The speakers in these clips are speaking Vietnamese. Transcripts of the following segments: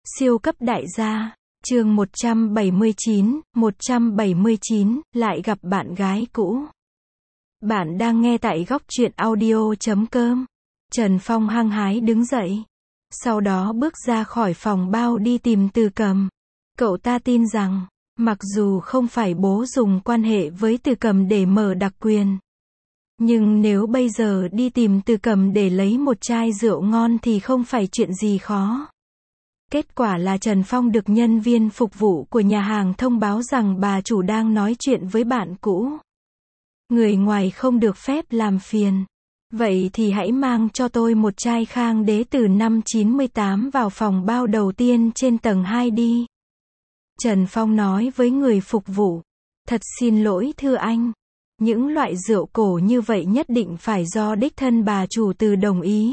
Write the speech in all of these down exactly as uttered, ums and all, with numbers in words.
Siêu cấp đại gia, chương một trăm bảy mươi chín, một trăm bảy mươi chín, lại gặp bạn gái cũ. Bạn đang nghe tại góc truyện audio chấm com. Trần Phong hăng hái đứng dậy. Sau đó bước ra khỏi phòng bao đi tìm Từ Cầm. Cậu ta tin rằng, mặc dù không phải bố dùng quan hệ với Từ Cầm để mở đặc quyền, nhưng nếu bây giờ đi tìm Từ Cầm để lấy một chai rượu ngon thì không phải chuyện gì khó. Kết quả là Trần Phong được nhân viên phục vụ của nhà hàng thông báo rằng bà chủ đang nói chuyện với bạn cũ. Người ngoài không được phép làm phiền. Vậy thì hãy mang cho tôi một chai Khang Đế từ năm chín mươi tám vào phòng bao đầu tiên trên tầng hai đi. Trần Phong nói với người phục vụ. Thật xin lỗi thưa anh. Những loại rượu cổ như vậy nhất định phải do đích thân bà chủ Từ đồng ý.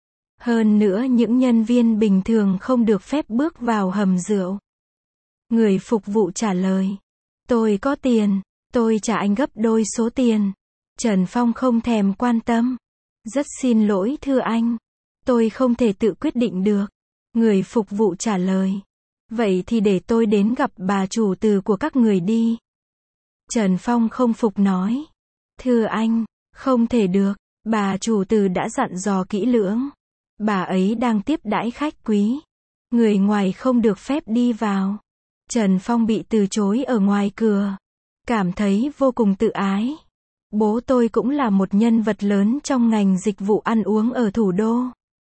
Hơn nữa những nhân viên bình thường không được phép bước vào hầm rượu. Người phục vụ trả lời. Tôi có tiền, tôi trả anh gấp đôi số tiền. Trần Phong không thèm quan tâm. Rất xin lỗi thưa anh. Tôi không thể tự quyết định được. Người phục vụ trả lời. Vậy thì để tôi đến gặp bà chủ Từ của các người đi. Trần Phong không phục nói. Thưa anh, không thể được. Bà chủ Từ đã dặn dò kỹ lưỡng. Bà ấy đang tiếp đãi khách quý. Người ngoài không được phép đi vào. Trần Phong bị từ chối ở ngoài cửa. Cảm thấy vô cùng tự ái. Bố tôi cũng là một nhân vật lớn trong ngành dịch vụ ăn uống ở thủ đô.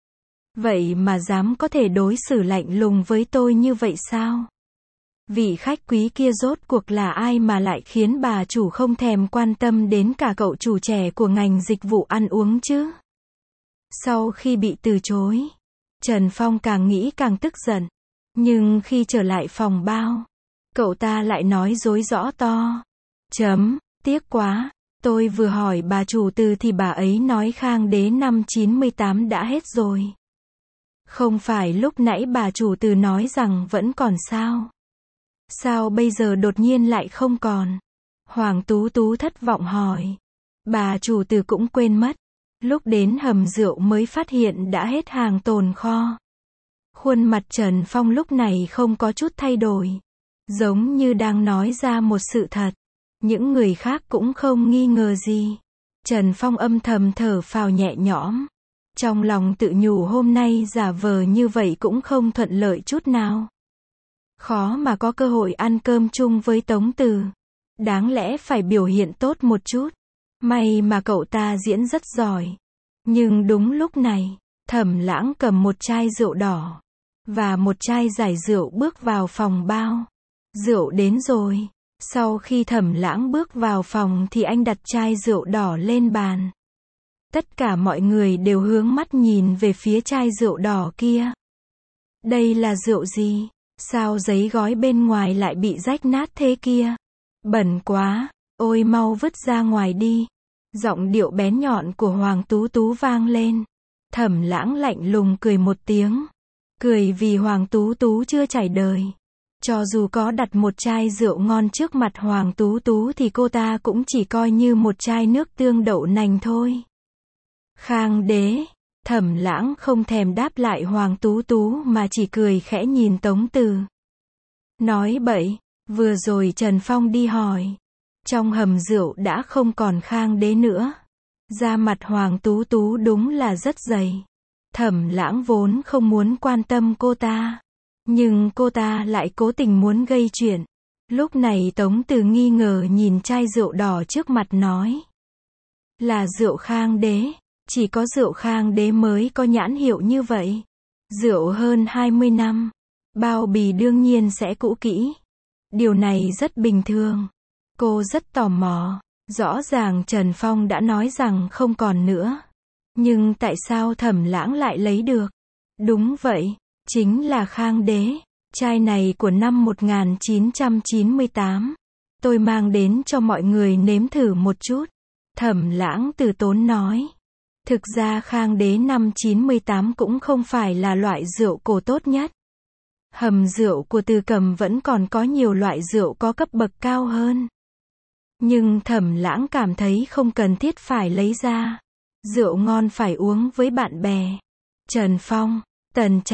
Vậy mà dám có thể đối xử lạnh lùng với tôi như vậy sao? Vị khách quý kia rốt cuộc là ai mà lại khiến bà chủ không thèm quan tâm đến cả cậu chủ trẻ của ngành dịch vụ ăn uống chứ? Sau khi bị từ chối, Trần Phong càng nghĩ càng tức giận. Nhưng khi trở lại phòng bao, cậu ta lại nói dối rõ to. Chấm, tiếc quá, tôi vừa hỏi bà chủ Từ thì bà ấy nói Khang Đế năm chín mươi tám đã hết rồi. Không phải lúc nãy bà chủ Từ nói rằng vẫn còn sao? Sao bây giờ đột nhiên lại không còn? Hoàng Tú Tú thất vọng hỏi. Bà chủ Từ cũng quên mất. Lúc đến hầm rượu mới phát hiện đã hết hàng tồn kho. Khuôn mặt Trần Phong lúc này không có chút thay đổi. Giống như đang nói ra một sự thật. Những người khác cũng không nghi ngờ gì. Trần Phong âm thầm thở phào nhẹ nhõm. Trong lòng tự nhủ hôm nay giả vờ như vậy cũng không thuận lợi chút nào. Khó mà có cơ hội ăn cơm chung với Tống Từ. Đáng lẽ phải biểu hiện tốt một chút. May mà cậu ta diễn rất giỏi. Nhưng đúng lúc này, Thẩm Lãng cầm một chai rượu đỏ và một chai giải rượu bước vào phòng bao. Rượu đến rồi. Sau khi Thẩm Lãng bước vào phòng thì anh đặt chai rượu đỏ lên bàn. Tất cả mọi người đều hướng mắt nhìn về phía chai rượu đỏ kia. Đây là rượu gì? Sao giấy gói bên ngoài lại bị rách nát thế kia? Bẩn quá, ôi mau vứt ra ngoài đi. Giọng điệu bén nhọn của Hoàng Tú Tú vang lên. Thẩm Lãng lạnh lùng cười một tiếng. Cười vì Hoàng Tú Tú chưa trải đời. Cho dù có đặt một chai rượu ngon trước mặt Hoàng Tú Tú thì cô ta cũng chỉ coi như một chai nước tương đậu nành thôi. Khang Đế. Thẩm Lãng không thèm đáp lại Hoàng Tú Tú mà chỉ cười khẽ nhìn Tống Từ. Nói bậy, vừa rồi Trần Phong đi hỏi. Trong hầm rượu đã không còn Khang Đế nữa. Da mặt Hoàng Tú Tú đúng là rất dày. Thẩm Lãng vốn không muốn quan tâm cô ta. Nhưng cô ta lại cố tình muốn gây chuyện. Lúc này Tống Từ nghi ngờ nhìn chai rượu đỏ trước mặt nói. Là rượu Khang Đế. Chỉ có rượu Khang Đế mới có nhãn hiệu như vậy. Rượu hơn hai mươi năm. Bao bì đương nhiên sẽ cũ kỹ. Điều này rất bình thường. Cô rất tò mò. Rõ ràng Trần Phong đã nói rằng không còn nữa. Nhưng tại sao Thẩm Lãng lại lấy được? Đúng vậy, chính là Khang Đế. Chai này của năm một nghìn chín trăm chín mươi tám. Tôi mang đến cho mọi người nếm thử một chút. Thẩm Lãng từ tốn nói. Thực ra Khang Đế năm chín mươi tám cũng không phải là loại rượu cổ tốt nhất. Hầm rượu của Từ Cầm vẫn còn có nhiều loại rượu có cấp bậc cao hơn. Nhưng Thẩm Lãng cảm thấy không cần thiết phải lấy ra. Rượu ngon phải uống với bạn bè. Trần Phong, Tần Trạch,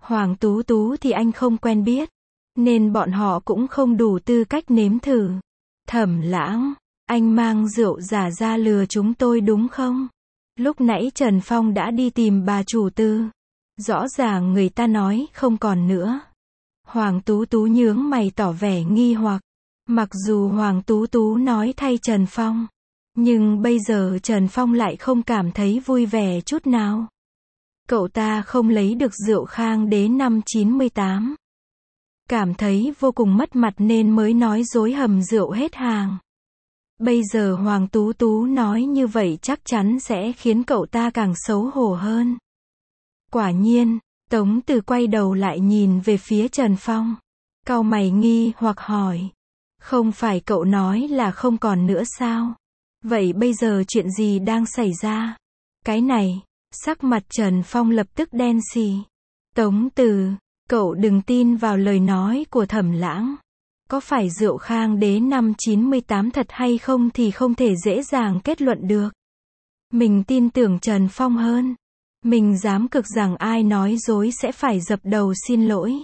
Hoàng Tú Tú thì anh không quen biết, nên bọn họ cũng không đủ tư cách nếm thử. Thẩm Lãng, anh mang rượu giả ra lừa chúng tôi đúng không? Lúc nãy Trần Phong đã đi tìm bà chủ tư. Rõ ràng người ta nói không còn nữa. Hoàng Tú Tú nhướng mày tỏ vẻ nghi hoặc. Mặc dù Hoàng Tú Tú nói thay Trần Phong, nhưng bây giờ Trần Phong lại không cảm thấy vui vẻ chút nào. Cậu ta không lấy được rượu Khang Đế năm chín mươi tám. Cảm thấy vô cùng mất mặt nên mới nói dối hầm rượu hết hàng. Bây giờ Hoàng Tú Tú nói như vậy chắc chắn sẽ khiến cậu ta càng xấu hổ hơn. Quả nhiên, Tống Từ quay đầu lại nhìn về phía Trần Phong. Cau mày nghi hoặc hỏi. Không phải cậu nói là không còn nữa sao? Vậy bây giờ chuyện gì đang xảy ra? Cái này, sắc mặt Trần Phong lập tức đen xì. Tống Từ, cậu đừng tin vào lời nói của Thẩm Lãng. Có phải rượu Khang Đế năm chín mươi tám thật hay không thì không thể dễ dàng kết luận được. Mình tin tưởng Trần Phong hơn. Mình dám cực rằng ai nói dối sẽ phải dập đầu xin lỗi.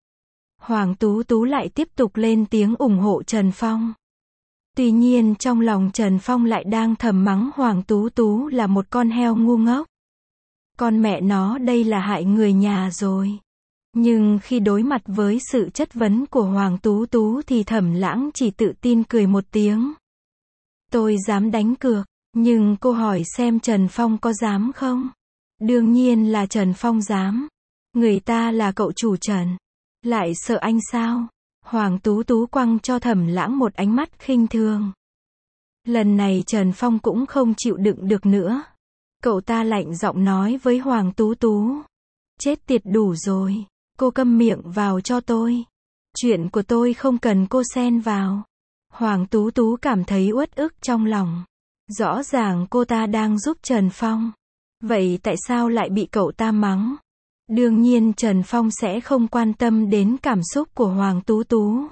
Hoàng Tú Tú lại tiếp tục lên tiếng ủng hộ Trần Phong. Tuy nhiên trong lòng Trần Phong lại đang thầm mắng Hoàng Tú Tú là một con heo ngu ngốc. Con mẹ nó đây là hại người nhà rồi. Nhưng khi đối mặt với sự chất vấn của Hoàng Tú Tú thì Thẩm Lãng chỉ tự tin cười một tiếng. Tôi dám đánh cược, nhưng cô hỏi xem Trần Phong có dám không? Đương nhiên là Trần Phong dám. Người ta là cậu chủ Trần. Lại sợ anh sao? Hoàng Tú Tú quăng cho Thẩm Lãng một ánh mắt khinh thường. Lần này Trần Phong cũng không chịu đựng được nữa. Cậu ta lạnh giọng nói với Hoàng Tú Tú. Chết tiệt đủ rồi. Cô câm miệng vào cho tôi. Chuyện của tôi không cần cô xen vào. Hoàng Tú Tú cảm thấy uất ức trong lòng. Rõ ràng cô ta đang giúp Trần Phong. Vậy tại sao lại bị cậu ta mắng? Đương nhiên Trần Phong sẽ không quan tâm đến cảm xúc của Hoàng Tú Tú.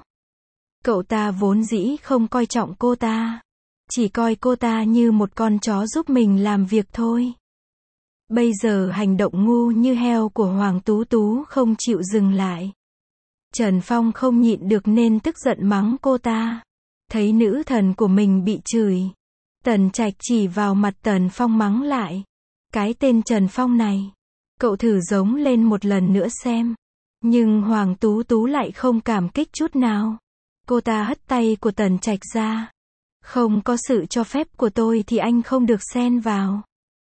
Cậu ta vốn dĩ không coi trọng cô ta. Chỉ coi cô ta như một con chó giúp mình làm việc thôi. Bây giờ hành động ngu như heo của Hoàng Tú Tú không chịu dừng lại. Trần Phong không nhịn được nên tức giận mắng cô ta. Thấy nữ thần của mình bị chửi. Tần Trạch chỉ vào mặt Tần Phong mắng lại. Cái tên Trần Phong này. Cậu thử giống lên một lần nữa xem. Nhưng Hoàng Tú Tú lại không cảm kích chút nào. Cô ta hất tay của Tần Trạch ra. Không có sự cho phép của tôi thì anh không được xen vào.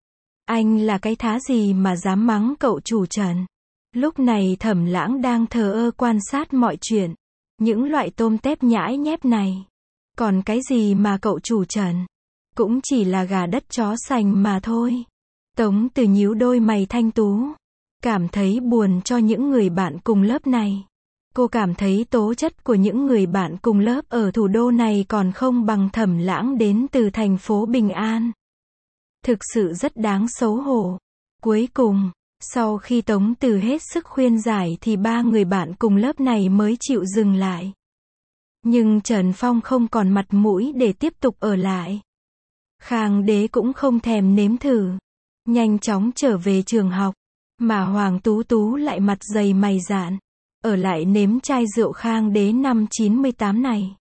Anh là cái thá gì mà dám mắng cậu chủ Trần? Lúc này Thẩm Lãng đang thờ ơ quan sát mọi chuyện. Những loại tôm tép nhãi nhép này. Còn cái gì mà cậu chủ Trần? Cũng chỉ là gà đất chó sành mà thôi. Tống Từ nhíu đôi mày thanh tú. Cảm thấy buồn cho những người bạn cùng lớp này. Cô cảm thấy tố chất của những người bạn cùng lớp ở thủ đô này còn không bằng Thẩm Lãng đến từ thành phố Bình An. Thực sự rất đáng xấu hổ. Cuối cùng, sau khi Tống Từ hết sức khuyên giải thì ba người bạn cùng lớp này mới chịu dừng lại. Nhưng Trần Phong không còn mặt mũi để tiếp tục ở lại. Khang Đế cũng không thèm nếm thử. Nhanh chóng trở về trường học. Mà Hoàng Tú Tú lại mặt dày mày dạn. Ở lại nếm chai rượu Khang Đế năm chín mươi tám này.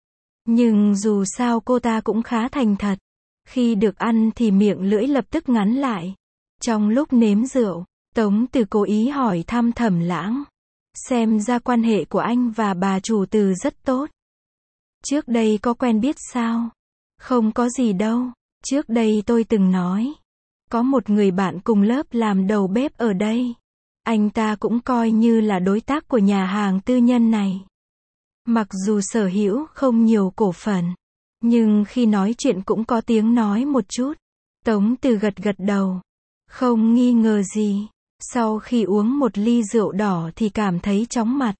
Nhưng dù sao cô ta cũng khá thành thật. Khi được ăn thì miệng lưỡi lập tức ngắn lại. Trong lúc nếm rượu, Tống Từ cố ý hỏi thăm Thẩm Lãng. Xem ra quan hệ của anh và bà chủ Từ rất tốt. Trước đây có quen biết sao? Không có gì đâu. Trước đây tôi từng nói. Có một người bạn cùng lớp làm đầu bếp ở đây. Anh ta cũng coi như là đối tác của nhà hàng tư nhân này. Mặc dù sở hữu không nhiều cổ phần. Nhưng khi nói chuyện cũng có tiếng nói một chút. Tống Từ gật gật đầu. Không nghi ngờ gì. Sau khi uống một ly rượu đỏ thì cảm thấy chóng mặt.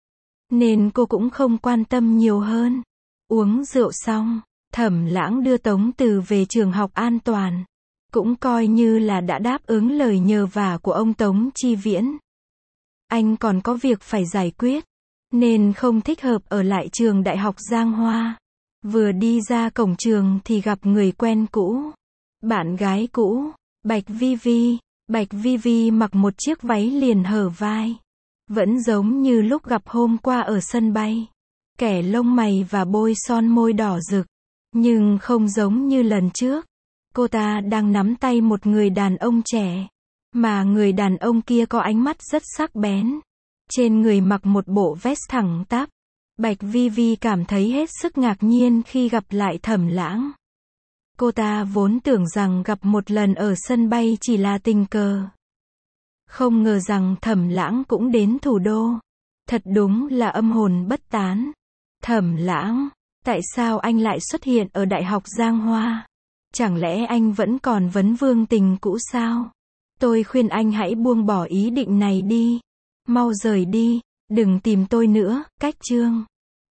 Nên cô cũng không quan tâm nhiều hơn. Uống rượu xong, Thẩm Lãng đưa Tống Từ về trường học an toàn. Cũng coi như là đã đáp ứng lời nhờ vả của ông Tống Chi Viễn. Anh còn có việc phải giải quyết. Nên không thích hợp ở lại trường Đại học Giang Hoa. Vừa đi ra cổng trường thì gặp người quen cũ. Bạn gái cũ, Bạch Vi Vi. Bạch Vi Vi mặc một chiếc váy liền hở vai. Vẫn giống như lúc gặp hôm qua ở sân bay. Kẻ lông mày và bôi son môi đỏ rực. Nhưng không giống như lần trước. Cô ta đang nắm tay một người đàn ông trẻ. Mà người đàn ông kia có ánh mắt rất sắc bén. Trên người mặc một bộ vest thẳng tắp. Bạch Vi Vi cảm thấy hết sức ngạc nhiên khi gặp lại Thẩm Lãng. Cô ta vốn tưởng rằng gặp một lần ở sân bay chỉ là tình cờ. Không ngờ rằng Thẩm Lãng cũng đến thủ đô. Thật đúng là âm hồn bất tán. Thẩm Lãng, tại sao anh lại xuất hiện ở Đại học Giang Hoa? Chẳng lẽ anh vẫn còn vấn vương tình cũ sao? Tôi khuyên anh hãy buông bỏ ý định này đi. Mau rời đi, đừng tìm tôi nữa, cách chương.